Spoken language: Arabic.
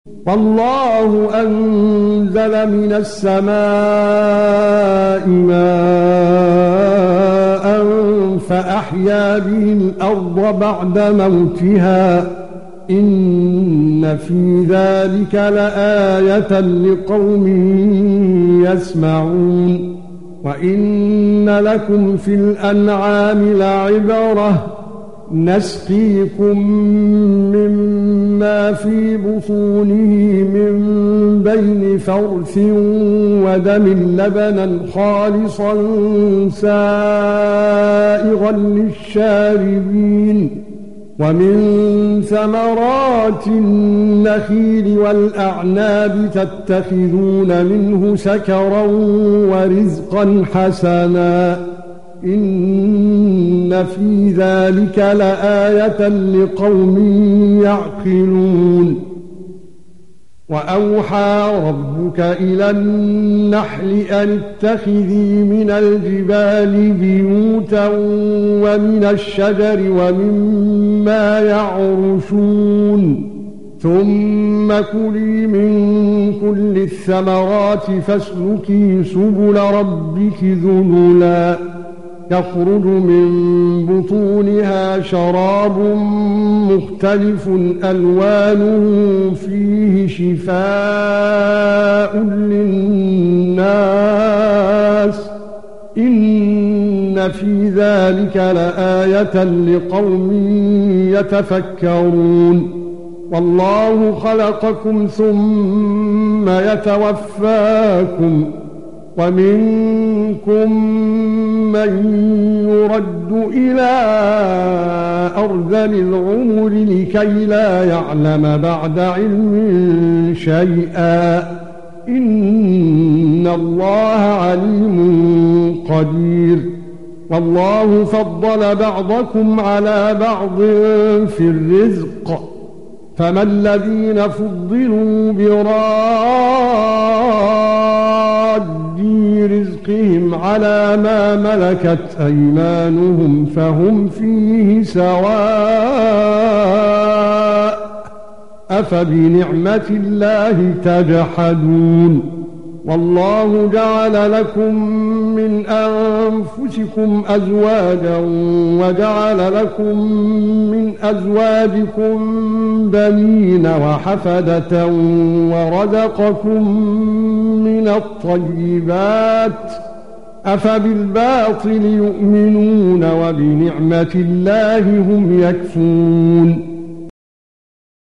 والله أنزل من السماء ماء فأحيا به الأرض بعد موتها إن في ذلك لآية لقوم يسمعون وإن لكم في الأنعام لعبرة نسقيكم مما في بطونه من بين فرث ودم لبنا خالصا سائغا للشاربين ومن ثمرات النخيل والأعناب تتخذون منه سكرا ورزقا حسنا إن في ذلك لآية لقوم يعقلون وأوحى ربك إلى النحل أن اتخذي من الجبال بيوتا ومن الشجر ومما يعرشون ثم كلي من كل الثمرات فاسلكي سبل ربك ذللا يخرج من بطونها شراب مختلف ألوانه فيه شفاء للناس إن في ذلك لآية لقوم يتفكرون والله خلقكم ثم يتوفاكم ومنكم من يرد إلى أرذل العمر لكي لا يعلم بعد علم شيئا إن الله عليم قدير والله فضل بعضكم على بعض في الرزق فما الذين فضلوا رزقهم على ما ملكت أيمانهم فهم فيه سواء أفبنعمة الله تجحدون والله جعل لكم من أنفسكم أزواجا وجعل لكم من أزواجكم بنين وحفدة ورزقكم من الطيبات أفبالباطل يؤمنون وبنعمة الله هم يكفرون